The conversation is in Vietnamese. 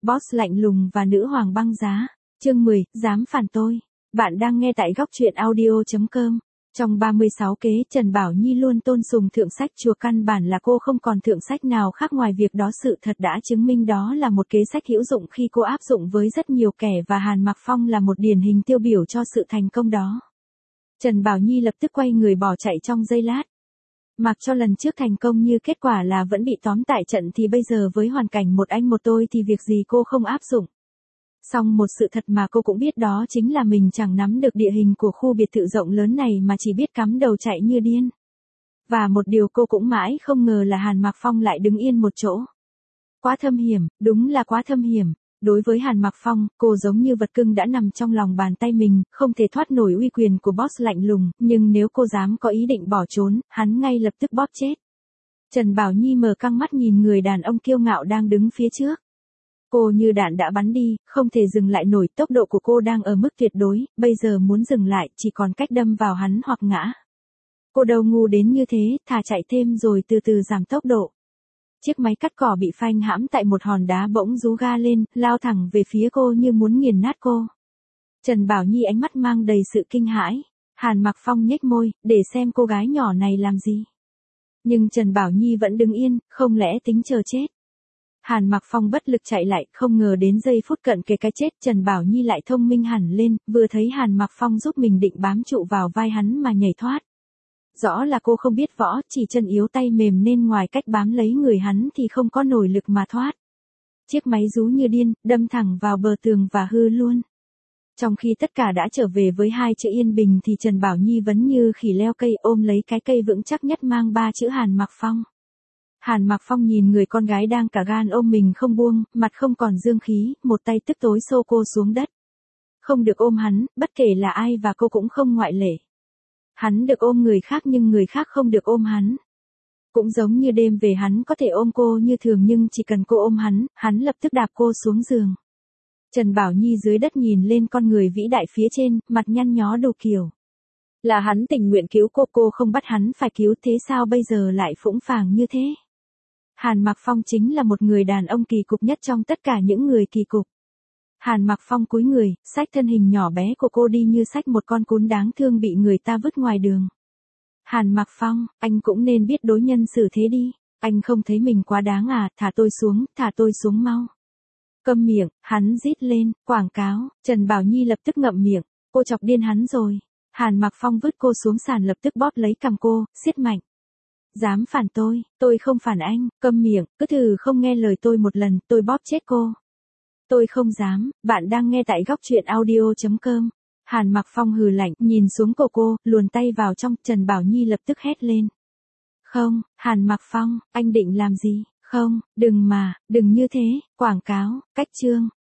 Boss lạnh lùng và nữ hoàng băng giá. Chương 10, dám phản tôi. Bạn đang nghe tại góc truyện audio.com. Trong 36 kế, Trần Bảo Nhi luôn tôn sùng thượng sách chùa, căn bản là cô không còn thượng sách nào khác ngoài việc đó. Sự thật đã chứng minh đó là một kế sách hữu dụng khi cô áp dụng với rất nhiều kẻ, và Hàn Mặc Phong là một điển hình tiêu biểu cho sự thành công đó. Trần Bảo Nhi lập tức quay người bỏ chạy trong giây lát. Mặc cho lần trước thành công như kết quả là vẫn bị tóm tại trận, thì bây giờ với hoàn cảnh một anh một tôi thì việc gì cô không áp dụng. Song một sự thật mà cô cũng biết đó chính là mình chẳng nắm được địa hình của khu biệt thự rộng lớn này mà chỉ biết cắm đầu chạy như điên. Và một điều cô cũng mãi không ngờ là Hàn Mặc Phong lại đứng yên một chỗ. Quá thâm hiểm, đúng là quá thâm hiểm. Đối với Hàn Mặc Phong, cô giống như vật cưng đã nằm trong lòng bàn tay mình, không thể thoát nổi uy quyền của boss lạnh lùng, nhưng nếu cô dám có ý định bỏ trốn, hắn ngay lập tức bóp chết. Trần Bảo Nhi mở căng mắt nhìn người đàn ông kiêu ngạo đang đứng phía trước. Cô như đạn đã bắn đi, không thể dừng lại nổi, tốc độ của cô đang ở mức tuyệt đối, bây giờ muốn dừng lại chỉ còn cách đâm vào hắn hoặc ngã. Cô đâu ngu đến như thế, thà chạy thêm rồi từ từ giảm tốc độ. Chiếc máy cắt cỏ bị phanh hãm tại một hòn đá bỗng rú ga lên, lao thẳng về phía cô như muốn nghiền nát cô. Trần Bảo Nhi ánh mắt mang đầy sự kinh hãi. Hàn Mặc Phong nhếch môi, để xem cô gái nhỏ này làm gì. Nhưng Trần Bảo Nhi vẫn đứng yên, không lẽ tính chờ chết. Hàn Mặc Phong bất lực chạy lại, không ngờ đến giây phút cận kề cái chết Trần Bảo Nhi lại thông minh hẳn lên, vừa thấy Hàn Mặc Phong giúp mình định bám trụ vào vai hắn mà nhảy thoát. Rõ là cô không biết võ, chỉ chân yếu tay mềm nên ngoài cách bám lấy người hắn thì không có nổi lực mà thoát. Chiếc máy rú như điên, đâm thẳng vào bờ tường và hư luôn. Trong khi tất cả đã trở về với hai chữ yên bình thì Trần Bảo Nhi vẫn như khỉ leo cây, ôm lấy cái cây vững chắc nhất mang ba chữ Hàn Mặc Phong. Hàn Mặc Phong nhìn người con gái đang cả gan ôm mình không buông, mặt không còn dương khí, một tay tức tối xô cô xuống đất. Không được ôm hắn, bất kể là ai, và cô cũng không ngoại lệ. Hắn được ôm người khác nhưng người khác không được ôm hắn. Cũng giống như đêm về hắn có thể ôm cô như thường nhưng chỉ cần cô ôm hắn, hắn lập tức đạp cô xuống giường. Trần Bảo Nhi dưới đất nhìn lên con người vĩ đại phía trên, mặt nhăn nhó đủ kiểu. Là hắn tình nguyện cứu cô không bắt hắn phải cứu, thế sao bây giờ lại phũng phàng như thế? Hàn Mặc Phong chính là một người đàn ông kỳ cục nhất trong tất cả những người kỳ cục. Hàn Mặc Phong cúi người, xách thân hình nhỏ bé của cô đi như xách một con cún đáng thương bị người ta vứt ngoài đường. Hàn Mặc Phong, anh cũng nên biết đối nhân xử thế đi. Anh không thấy mình quá đáng à? Thả tôi xuống mau. Câm miệng, hắn rít lên, quảng cáo. Trần Bảo Nhi lập tức ngậm miệng, cô chọc điên hắn rồi. Hàn Mặc Phong vứt cô xuống sàn, lập tức bóp lấy cằm cô, siết mạnh. Dám phản tôi không phản anh, câm miệng, cứ thử không nghe lời tôi một lần, tôi bóp chết cô. Tôi không dám. Bạn đang nghe tại góc truyện audio.com. Hàn Mặc Phong hừ lạnh, nhìn xuống cô, luồn tay vào trong. Trần Bảo Nhi lập tức hét lên. Không, Hàn Mặc Phong, anh định làm gì? Không, đừng như thế, quảng cáo, cách chương.